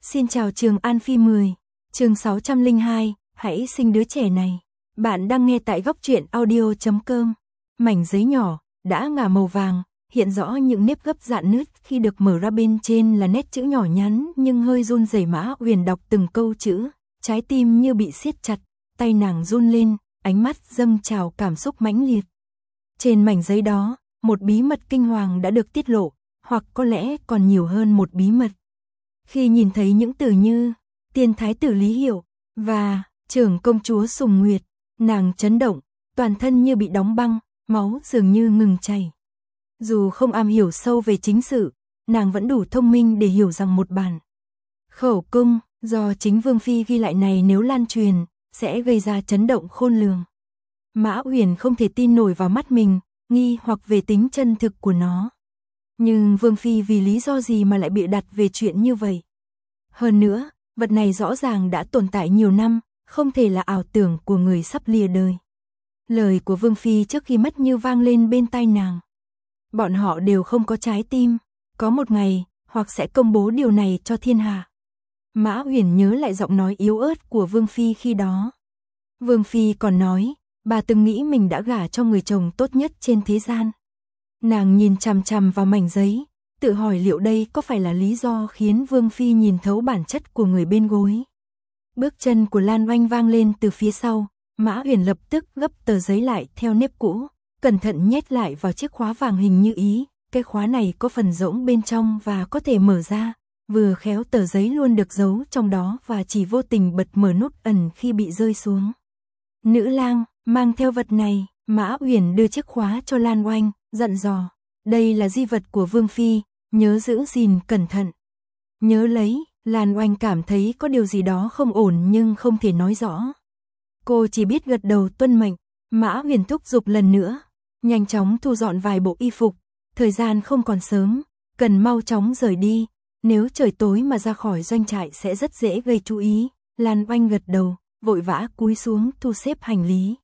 Xin chào Trường An Phi 10, chương 602, hãy sinh đứa trẻ này. Bạn đang nghe tại góc truyện audio.com. Mảnh giấy nhỏ, đã ngả màu vàng, hiện rõ những nếp gấp rạn nứt khi được mở ra, bên trên là nét chữ nhỏ nhắn nhưng hơi run rẩy. Mã Uyển đọc từng câu chữ, trái tim như bị siết chặt, tay nàng run lên, ánh mắt dâng trào cảm xúc mãnh liệt. Trên mảnh giấy đó, một bí mật kinh hoàng đã được tiết lộ, hoặc có lẽ còn nhiều hơn một bí mật. Khi nhìn thấy những từ như tiên thái tử Lý Hiểu và trưởng công chúa Sùng Nguyệt, nàng chấn động, toàn thân như bị đóng băng, máu dường như ngừng chảy. Dù không am hiểu sâu về chính sự, nàng vẫn đủ thông minh để hiểu rằng một bản khẩu cung do chính Vương Phi ghi lại này nếu lan truyền, sẽ gây ra chấn động khôn lường. Mã Uyển không thể tin nổi vào mắt mình, nghi hoặc về tính chân thực của nó. Nhưng Vương Phi vì lý do gì mà lại bịa đặt về chuyện như vậy? Hơn nữa, vật này rõ ràng đã tồn tại nhiều năm, không thể là ảo tưởng của người sắp lìa đời. Lời của Vương Phi trước khi mất như vang lên bên tai nàng. Bọn họ đều không có trái tim, có một ngày, hoặc sẽ công bố điều này cho thiên hạ. Mã Uyển nhớ lại giọng nói yếu ớt của Vương Phi khi đó. Vương Phi còn nói, bà từng nghĩ mình đã gả cho người chồng tốt nhất trên thế gian. Nàng nhìn chằm chằm vào mảnh giấy, tự hỏi liệu đây có phải là lý do khiến Vương Phi nhìn thấu bản chất của người bên gối. Bước chân của Lan Oanh vang lên từ phía sau, Mã Uyển lập tức gấp tờ giấy lại theo nếp cũ, cẩn thận nhét lại vào chiếc khóa vàng hình như ý. Cái khóa này có phần rỗng bên trong và có thể mở ra, vừa khéo tờ giấy luôn được giấu trong đó và chỉ vô tình bật mở nút ẩn khi bị rơi xuống. Nữ lang, mang theo vật này. Mã Uyển đưa chiếc khóa cho Lan Oanh, dặn dò, đây là di vật của Vương Phi, nhớ giữ gìn cẩn thận. Nhớ lấy. Lan Oanh cảm thấy có điều gì đó không ổn nhưng không thể nói rõ. Cô chỉ biết gật đầu tuân mệnh. Mã Uyển thúc giục lần nữa, nhanh chóng thu dọn vài bộ y phục, thời gian không còn sớm, cần mau chóng rời đi, nếu trời tối mà ra khỏi doanh trại sẽ rất dễ gây chú ý. Lan Oanh gật đầu, vội vã cúi xuống thu xếp hành lý.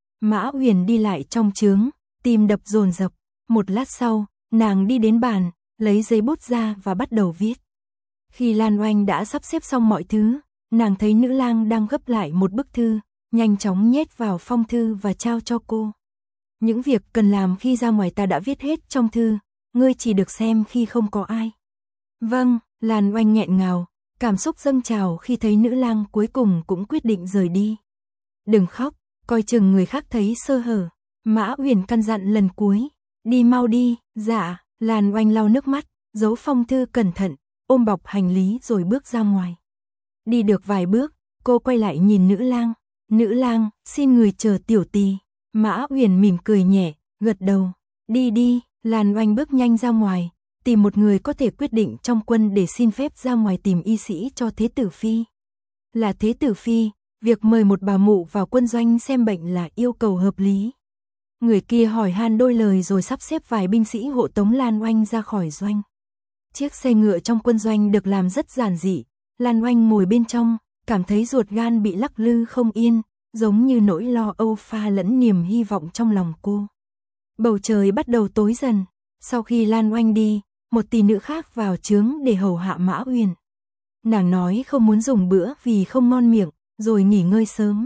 Mã Uyển đi lại trong trướng, tim đập dồn dập. Một lát sau, nàng đi đến bàn, lấy giấy bút ra và bắt đầu viết. Khi Lan Oanh đã sắp xếp xong mọi thứ, nàng thấy nữ lang đang gấp lại một bức thư, nhanh chóng nhét vào phong thư và trao cho cô. Những việc cần làm khi ra ngoài ta đã viết hết trong thư, ngươi chỉ được xem khi không có ai. Vâng, Lan Oanh nghẹn ngào, cảm xúc dâng trào khi thấy nữ lang cuối cùng cũng quyết định rời đi. Đừng khóc, coi chừng người khác thấy sơ hở. Mã Uyển căn dặn lần cuối, đi mau đi. Dạ. Lan Oanh lau nước mắt, giấu phong thư cẩn thận, ôm bọc hành lý rồi bước ra ngoài. Đi được vài bước, cô quay lại nhìn nữ lang. Nữ lang, xin người chờ tiểu tỳ. Mã Uyển mỉm cười nhẹ, gật đầu. Đi đi. Lan Oanh bước nhanh ra ngoài, tìm một người có thể quyết định trong quân để xin phép ra ngoài tìm y sĩ cho Thế tử Phi. Là Thế tử Phi, việc mời một bà mụ vào quân doanh xem bệnh là yêu cầu hợp lý. Người kia hỏi han đôi lời rồi sắp xếp vài binh sĩ hộ tống Lan Oanh ra khỏi doanh. Chiếc xe ngựa trong quân doanh được làm rất giản dị. Lan Oanh ngồi bên trong, cảm thấy ruột gan bị lắc lư không yên, giống như nỗi lo âu pha lẫn niềm hy vọng trong lòng cô. Bầu trời bắt đầu tối dần. Sau khi Lan Oanh đi, một tỷ nữ khác vào trướng để hầu hạ Mã Uyển. Nàng nói không muốn dùng bữa vì không ngon miệng, rồi nghỉ ngơi sớm.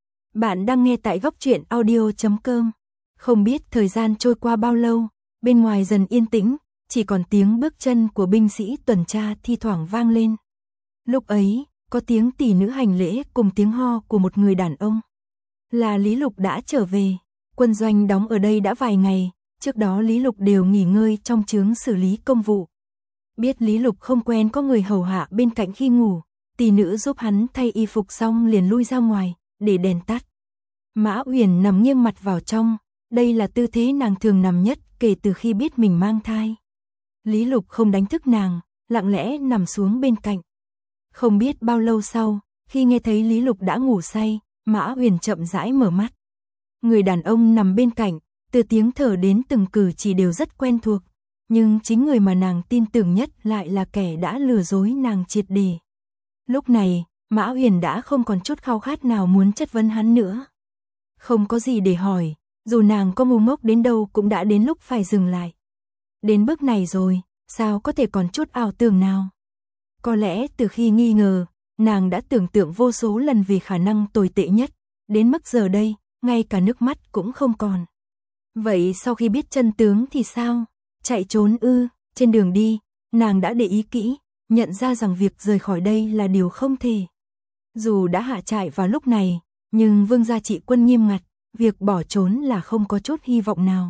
Bạn đang nghe tại góc truyện audio.com. Không biết thời gian trôi qua bao lâu, bên ngoài dần yên tĩnh, chỉ còn tiếng bước chân của binh sĩ tuần tra thi thoảng vang lên. Lúc ấy, có tiếng tỷ nữ hành lễ cùng tiếng ho của một người đàn ông. Là Lý Lục đã trở về. Quân doanh đóng ở đây đã vài ngày, trước đó Lý Lục đều nghỉ ngơi trong trướng xử lý công vụ. Biết Lý Lục không quen có người hầu hạ bên cạnh khi ngủ, tỷ nữ giúp hắn thay y phục xong liền lui ra ngoài, để đèn tắt. Mã Uyển nằm nghiêng mặt vào trong, đây là tư thế nàng thường nằm nhất kể từ khi biết mình mang thai. Lý Lục không đánh thức nàng, lặng lẽ nằm xuống bên cạnh. Không biết bao lâu sau, khi nghe thấy Lý Lục đã ngủ say, Mã Uyển chậm rãi mở mắt. Người đàn ông nằm bên cạnh, từ tiếng thở đến từng cử chỉ đều rất quen thuộc, nhưng chính người mà nàng tin tưởng nhất lại là kẻ đã lừa dối nàng triệt để. Lúc này, Mã Uyển đã không còn chút khao khát nào muốn chất vấn hắn nữa. Không có gì để hỏi, dù nàng có ngu ngốc đến đâu cũng đã đến lúc phải dừng lại. Đến bước này rồi, sao có thể còn chút ảo tưởng nào? Có lẽ từ khi nghi ngờ, nàng đã tưởng tượng vô số lần về khả năng tồi tệ nhất, đến mức giờ đây, ngay cả nước mắt cũng không còn. Vậy sau khi biết chân tướng thì sao? Chạy trốn ư? Trên đường đi, nàng đã để ý kỹ, nhận ra rằng việc rời khỏi đây là điều không thể. Dù đã hạ trại vào lúc này, nhưng vương gia trị quân nghiêm ngặt, việc bỏ trốn là không có chút hy vọng nào.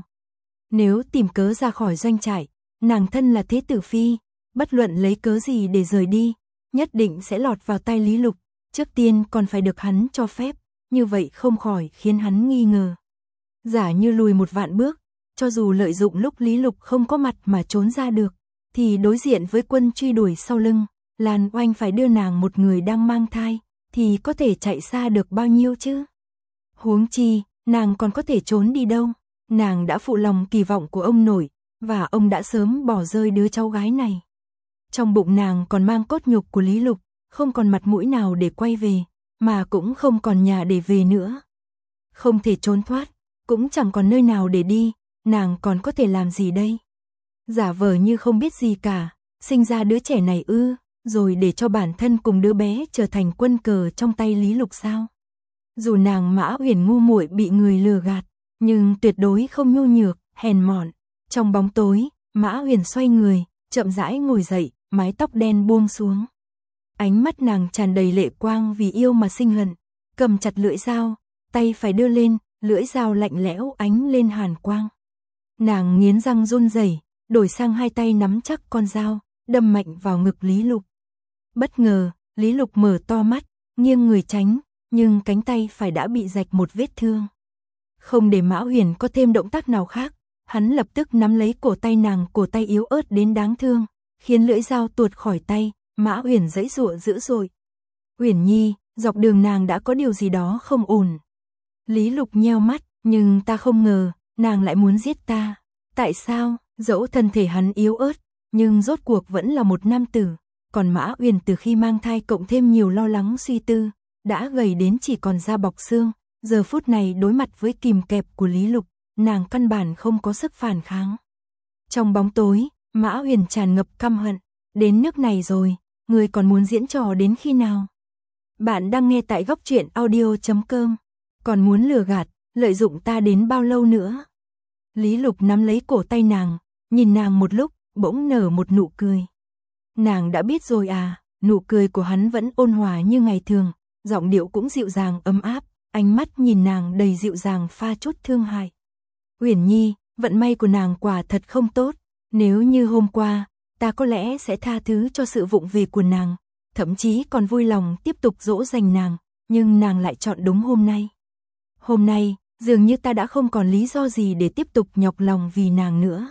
Nếu tìm cớ ra khỏi doanh trại, nàng thân là thế tử phi, bất luận lấy cớ gì để rời đi, nhất định sẽ lọt vào tay Lý Lục, trước tiên còn phải được hắn cho phép, như vậy không khỏi khiến hắn nghi ngờ. Giả như lùi một vạn bước, cho dù lợi dụng lúc Lý Lục không có mặt mà trốn ra được, thì đối diện với quân truy đuổi sau lưng, Lan Oanh phải đưa nàng một người đang mang thai, thì có thể chạy xa được bao nhiêu chứ? Huống chi, nàng còn có thể trốn đi đâu? Nàng đã phụ lòng kỳ vọng của ông nội, và ông đã sớm bỏ rơi đứa cháu gái này. Trong bụng nàng còn mang cốt nhục của Lý Lục, không còn mặt mũi nào để quay về, mà cũng không còn nhà để về nữa. Không thể trốn thoát, cũng chẳng còn nơi nào để đi, nàng còn có thể làm gì đây? Giả vờ như không biết gì cả, sinh ra đứa trẻ này ư, rồi để cho bản thân cùng đứa bé trở thành quân cờ trong tay Lý Lục sao? Dù nàng Mã Uyển ngu muội bị người lừa gạt, nhưng tuyệt đối không nhu nhược, hèn mọn. Trong bóng tối, Mã Uyển xoay người, chậm rãi ngồi dậy, mái tóc đen buông xuống. Ánh mắt nàng tràn đầy lệ quang vì yêu mà sinh hận, cầm chặt lưỡi dao, tay phải đưa lên, lưỡi dao lạnh lẽo ánh lên hàn quang. Nàng nghiến răng run rẩy, đổi sang hai tay nắm chắc con dao, đâm mạnh vào ngực Lý Lục. Bất ngờ, Lý Lục mở to mắt, nghiêng người tránh, nhưng cánh tay phải đã bị rạch một vết thương. Không để Mã Uyển có thêm động tác nào khác, hắn lập tức nắm lấy cổ tay nàng, cổ tay yếu ớt đến đáng thương, khiến lưỡi dao tuột khỏi tay. Mã Uyển giãy giụa dữ dội. Uyển Nhi, dọc đường nàng đã có điều gì đó không ổn. Lý Lục nheo mắt, nhưng ta không ngờ, nàng lại muốn giết ta. Tại sao? Dẫu thân thể hắn yếu ớt, nhưng rốt cuộc vẫn là một nam tử. Còn Mã Uyển từ khi mang thai cộng thêm nhiều lo lắng suy tư, đã gầy đến chỉ còn da bọc xương. Giờ phút này đối mặt với kìm kẹp của Lý Lục, nàng căn bản không có sức phản kháng. Trong bóng tối, Mã Uyển tràn ngập căm hận. Đến nước này rồi, người còn muốn diễn trò đến khi nào? Bạn đang nghe tại góc truyện audio.com. Còn muốn lừa gạt, lợi dụng ta đến bao lâu nữa? Lý Lục nắm lấy cổ tay nàng, nhìn nàng một lúc, bỗng nở một nụ cười. Nàng đã biết rồi à? Nụ cười của hắn vẫn ôn hòa như ngày thường, giọng điệu cũng dịu dàng ấm áp, ánh mắt nhìn nàng đầy dịu dàng pha chút thương hại. Uyển Nhi, vận may của nàng quả thật không tốt, nếu như hôm qua, ta có lẽ sẽ tha thứ cho sự vụng về của nàng, thậm chí còn vui lòng tiếp tục dỗ dành nàng, nhưng nàng lại chọn đúng hôm nay. Hôm nay, dường như ta đã không còn lý do gì để tiếp tục nhọc lòng vì nàng nữa.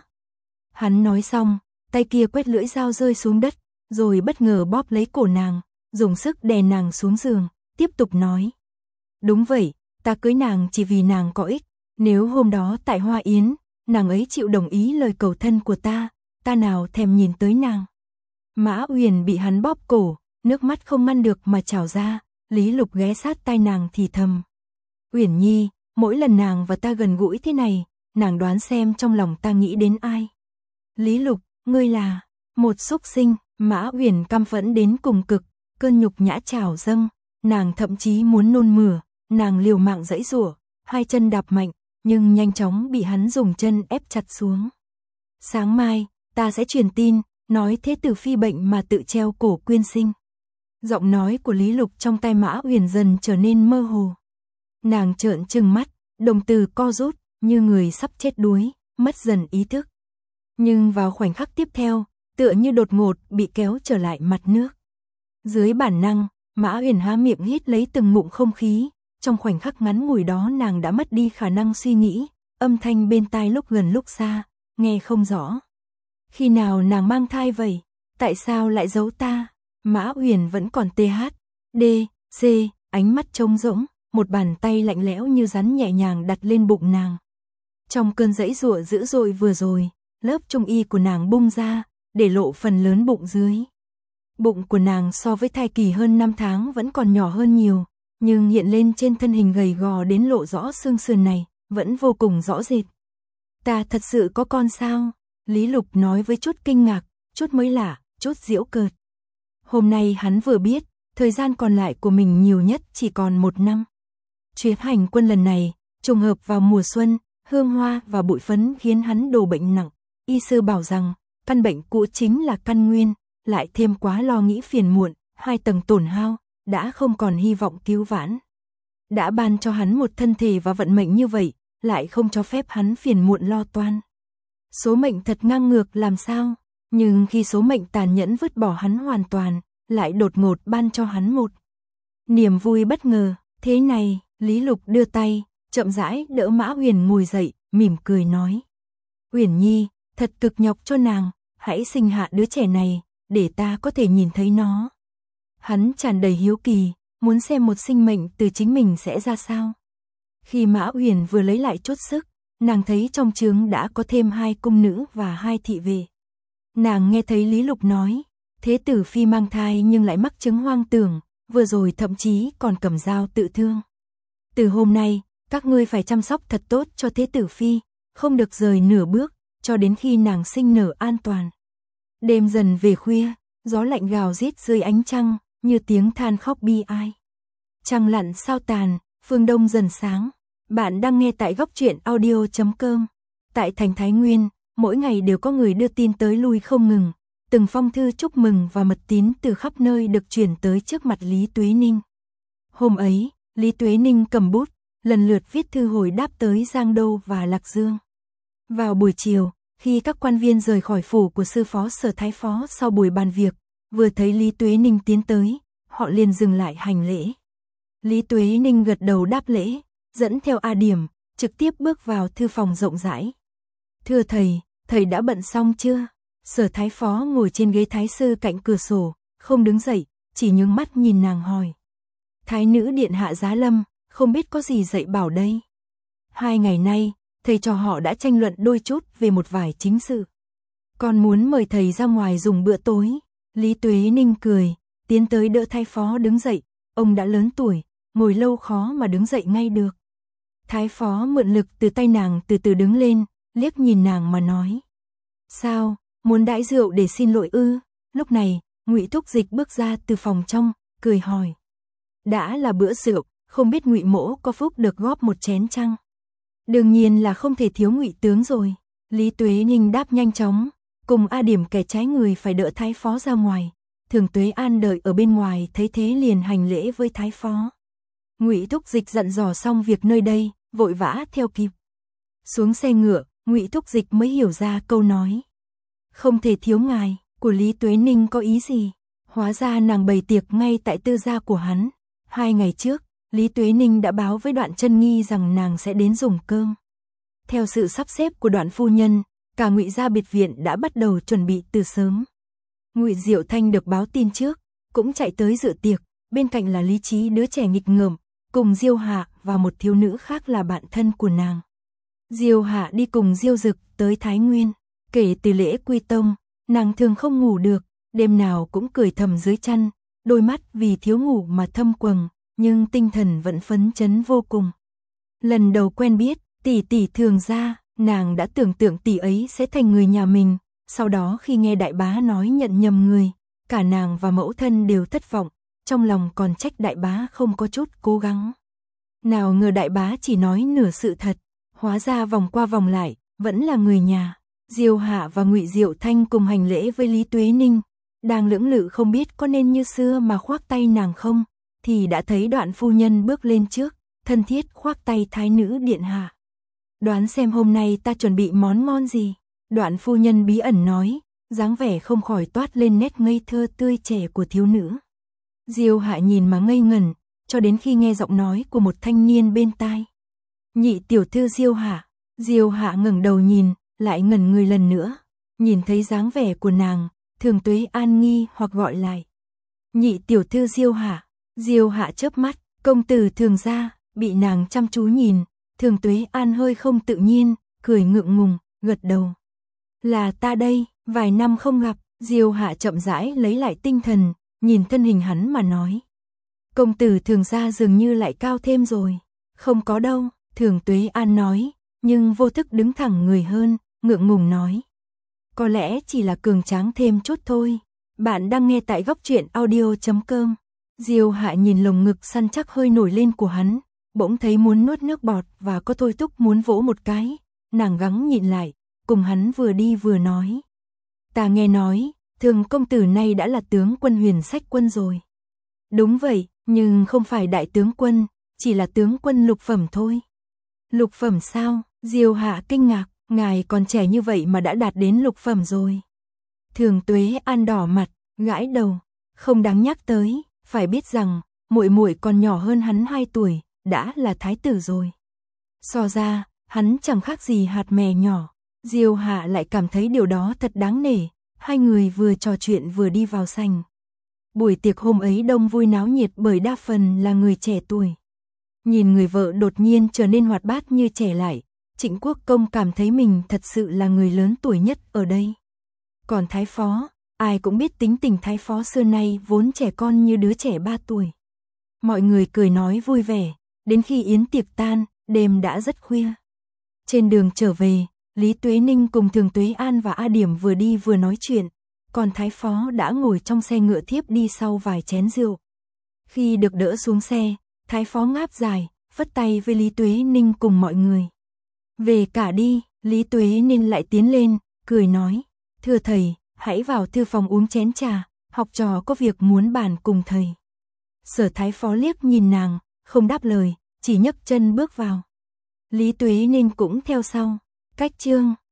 Hắn nói xong, tay kia quét lưỡi dao rơi xuống đất, rồi bất ngờ bóp lấy cổ nàng, dùng sức đè nàng xuống giường, tiếp tục nói. Đúng vậy, ta cưới nàng chỉ vì nàng có ích, nếu hôm đó tại Hoa Yến, nàng ấy chịu đồng ý lời cầu thân của ta nào thèm nhìn tới nàng. Mã Uyển bị hắn bóp cổ, nước mắt không ngăn được mà trào ra, Lý Lục ghé sát tai nàng thì thầm. Uyển Nhi, mỗi lần nàng và ta gần gũi thế này, nàng đoán xem trong lòng ta nghĩ đến ai. Lý Lục, ngươi là một súc sinh. Mã Uyển căm phẫn đến cùng cực, cơn nhục nhã trào dâng, nàng thậm chí muốn nôn mửa, nàng liều mạng giãy giụa, hai chân đạp mạnh, nhưng nhanh chóng bị hắn dùng chân ép chặt xuống. Sáng mai, ta sẽ truyền tin, nói thế tử phi bệnh mà tự treo cổ quyên sinh. Giọng nói của Lý Lục trong tai Mã Uyển dần trở nên mơ hồ. Nàng trợn trừng mắt, đồng tử co rút, như người sắp chết đuối, mất dần ý thức. Nhưng vào khoảnh khắc tiếp theo, tựa như đột ngột bị kéo trở lại mặt nước. Dưới bản năng, Mã Uyển há miệng hít lấy từng ngụm không khí, trong khoảnh khắc ngắn ngủi đó nàng đã mất đi khả năng suy nghĩ, âm thanh bên tai lúc gần lúc xa, nghe không rõ. Khi nào nàng mang thai vậy? Tại sao lại giấu ta? Mã Uyển vẫn còn THD, ánh mắt trống rỗng, một bàn tay lạnh lẽo như rắn nhẹ nhàng đặt lên bụng nàng. Trong cơn giãy giụa dữ dội vừa rồi, lớp trung y của nàng bung ra, để lộ phần lớn bụng dưới. Bụng của nàng so với thai kỳ hơn 5 tháng vẫn còn nhỏ hơn nhiều, nhưng hiện lên trên thân hình gầy gò đến lộ rõ xương sườn này, vẫn vô cùng rõ rệt. Ta thật sự có con sao? Lý Lục nói với chút kinh ngạc, chút mới lạ, chút giễu cợt. Hôm nay hắn vừa biết, thời gian còn lại của mình nhiều nhất chỉ còn 1 năm. Chuyến hành quân lần này, trùng hợp vào mùa xuân, hương hoa và bụi phấn khiến hắn đổ bệnh nặng. Y sư bảo rằng, căn bệnh cũ chính là căn nguyên, lại thêm quá lo nghĩ phiền muộn, 2 tầng tổn hao, đã không còn hy vọng cứu vãn. Đã ban cho hắn một thân thể và vận mệnh như vậy, lại không cho phép hắn phiền muộn lo toan. Số mệnh thật ngang ngược làm sao, nhưng khi số mệnh tàn nhẫn vứt bỏ hắn hoàn toàn, lại đột ngột ban cho hắn một niềm vui bất ngờ. Thế này, Lý Lục đưa tay, chậm rãi đỡ Mã Huyền ngồi dậy, mỉm cười nói. Huyền Nhi, thật cực nhọc cho nàng, hãy sinh hạ đứa trẻ này, để ta có thể nhìn thấy nó. Hắn tràn đầy hiếu kỳ, muốn xem một sinh mệnh từ chính mình sẽ ra sao. Khi Mã Huyền vừa lấy lại chút sức, nàng thấy trong trướng đã có thêm 2 cung nữ và 2 thị vệ. Nàng nghe thấy Lý Lục nói, Thế tử phi mang thai nhưng lại mắc chứng hoang tưởng, vừa rồi thậm chí còn cầm dao tự thương. Từ hôm nay, các ngươi phải chăm sóc thật tốt cho Thế tử phi, không được rời nửa bước, cho đến khi nàng sinh nở an toàn. Đêm dần về khuya, gió lạnh gào rít dưới ánh trăng, như tiếng than khóc bi ai. Trăng lặn sao tàn, phương đông dần sáng. Bạn đang nghe tại góc truyện audio.com. Tại thành Thái Nguyên, mỗi ngày đều có người đưa tin tới lui không ngừng. Từng phong thư chúc mừng và mật tín từ khắp nơi được chuyển tới trước mặt Lý Tuế Ninh. Hôm ấy, Lý Tuế Ninh cầm bút, lần lượt viết thư hồi đáp tới Giang Đô và Lạc Dương. Vào buổi chiều, khi các quan viên rời khỏi phủ của sư phó Sở Thái Phó sau buổi bàn việc, vừa thấy Lý Tuế Ninh tiến tới, họ liền dừng lại hành lễ. Lý Tuế Ninh gật đầu đáp lễ, dẫn theo A Điểm, trực tiếp bước vào thư phòng rộng rãi. Thưa thầy đã bận xong chưa? Sở Thái Phó ngồi trên ghế thái sư cạnh cửa sổ, không đứng dậy, chỉ nhướng mắt nhìn nàng hỏi. Thái nữ điện hạ giá lâm, không biết có gì dạy bảo đây? 2 ngày nay, thầy trò họ đã tranh luận đôi chút về một vài chính sự. Con muốn mời thầy ra ngoài dùng bữa tối. Lý Tuế Ninh cười, tiến tới đỡ Thái Phó đứng dậy, ông đã lớn tuổi, ngồi lâu khó mà đứng dậy ngay được. Thái Phó mượn lực từ tay nàng từ từ đứng lên, liếc nhìn nàng mà nói. Sao, muốn đãi rượu để xin lỗi ư? Lúc này, Ngụy Thúc Dịch bước ra từ phòng trong, cười hỏi. Đã là bữa rượu, không biết Ngụy mỗ có phúc được góp một chén chăng? Đương nhiên là không thể thiếu Ngụy tướng rồi. Lý Tuế Ninh đáp nhanh chóng, cùng A Điểm kẻ trái người phải đỡ Thái Phó ra ngoài. Thường Tuế An đợi ở bên ngoài thấy thế liền hành lễ với Thái Phó. Ngụy Thúc Dịch dặn dò xong việc nơi đây, vội vã theo kịp. Xuống xe ngựa, Ngụy Thúc Dịch mới hiểu ra câu nói. Không thể thiếu ngài, của Lý Tuế Ninh có ý gì? Hóa ra nàng bày tiệc ngay tại tư gia của hắn. 2 ngày trước, Lý Tuế Ninh đã báo với Đoạn Chân Nghi rằng nàng sẽ đến dùng cơm. Theo sự sắp xếp của Đoạn phu nhân, cả Ngụy gia biệt viện đã bắt đầu chuẩn bị từ sớm. Ngụy Diệu Thanh được báo tin trước, cũng chạy tới dự tiệc, bên cạnh là Lý Trí đứa trẻ nghịch ngợm, cùng Diêu Hạ và một thiếu nữ khác là bạn thân của nàng. Diêu Hạ đi cùng Diêu Dực tới Thái Nguyên, kể từ lễ quy tông, nàng thường không ngủ được, đêm nào cũng cười thầm dưới chăn, đôi mắt vì thiếu ngủ mà thâm quầng, nhưng tinh thần vẫn phấn chấn vô cùng. Lần đầu quen biết, tỷ tỷ Thường gia, nàng đã tưởng tượng tỷ ấy sẽ thành người nhà mình, sau đó khi nghe đại bá nói nhận nhầm người, cả nàng và mẫu thân đều thất vọng, trong lòng còn trách đại bá không có chút cố gắng. Nào ngờ đại bá chỉ nói nửa sự thật, hóa ra vòng qua vòng lại, vẫn là người nhà. Diêu Hạ và Ngụy Diệu Thanh cùng hành lễ với Lý Tuế Ninh, đang lưỡng lự không biết có nên như xưa mà khoác tay nàng không, thì đã thấy Đoạn phu nhân bước lên trước, thân thiết khoác tay thái nữ điện hạ. Đoán xem hôm nay ta chuẩn bị món ngon gì? Đoạn phu nhân bí ẩn nói, dáng vẻ không khỏi toát lên nét ngây thơ tươi trẻ của thiếu nữ. Diêu Hạ nhìn mà ngây ngẩn, cho đến khi nghe giọng nói của một thanh niên bên tai. Nhị tiểu thư Diêu Hạ. Diêu Hạ ngẩng đầu nhìn, lại ngẩn người lần nữa, nhìn thấy dáng vẻ của nàng, Thường Tuế An nghi hoặc gọi lại. Nhị tiểu thư Diêu Hạ. Diêu Hạ chớp mắt, công tử Thường gia, bị nàng chăm chú nhìn, Thường Tuế An hơi không tự nhiên, cười ngượng ngùng, gật đầu. Là ta đây, vài năm không gặp. Diêu Hạ chậm rãi lấy lại tinh thần, nhìn thân hình hắn mà nói. Công tử Thường gia dường như lại cao thêm rồi. Không có đâu, Thường Tuế An nói, nhưng vô thức đứng thẳng người hơn, ngượng ngùng nói. Có lẽ chỉ là cường tráng thêm chút thôi. Bạn đang nghe tại góc truyện audio.com. Diêu Hạ nhìn lồng ngực săn chắc hơi nổi lên của hắn, bỗng thấy muốn nuốt nước bọt và có thôi thúc muốn vỗ một cái, nàng gắng nhịn lại, cùng hắn vừa đi vừa nói. Ta nghe nói, Thường công tử nay đã là tướng quân Huyền Sách quân rồi. Đúng vậy, nhưng không phải đại tướng quân, chỉ là tướng quân lục phẩm thôi. Lục phẩm sao? Diêu Hạ kinh ngạc, ngài còn trẻ như vậy mà đã đạt đến lục phẩm rồi. Thường Tuế An đỏ mặt, gãi đầu, không đáng nhắc tới, phải biết rằng, muội muội còn nhỏ hơn hắn 2 tuổi, đã là thái tử rồi. So ra, hắn chẳng khác gì hạt mè nhỏ. Diêu Hạ lại cảm thấy điều đó thật đáng nể, hai người vừa trò chuyện vừa đi vào sảnh. Buổi tiệc hôm ấy đông vui náo nhiệt bởi đa phần là người trẻ tuổi. Nhìn người vợ đột nhiên trở nên hoạt bát như trẻ lại, Trịnh Quốc Công cảm thấy mình thật sự là người lớn tuổi nhất ở đây. Còn Thái Phó, ai cũng biết tính tình Thái Phó xưa nay vốn trẻ con như đứa trẻ 3 tuổi. Mọi người cười nói vui vẻ, đến khi yến tiệc tan, đêm đã rất khuya. Trên đường trở về, Lý Tuế Ninh cùng Thường Tuế An và A Điểm vừa đi vừa nói chuyện, còn Thái Phó đã ngồi trong xe ngựa thiếp đi sau vài chén rượu. Khi được đỡ xuống xe, Thái Phó ngáp dài, phất tay với Lý Tuế Ninh cùng mọi người. Về cả đi, Lý Tuế Ninh lại tiến lên, cười nói, thưa thầy, hãy vào thư phòng uống chén trà, học trò có việc muốn bàn cùng thầy. Sở Thái Phó liếc nhìn nàng, không đáp lời, chỉ nhấc chân bước vào. Lý Tuế Ninh cũng theo sau. Cách chương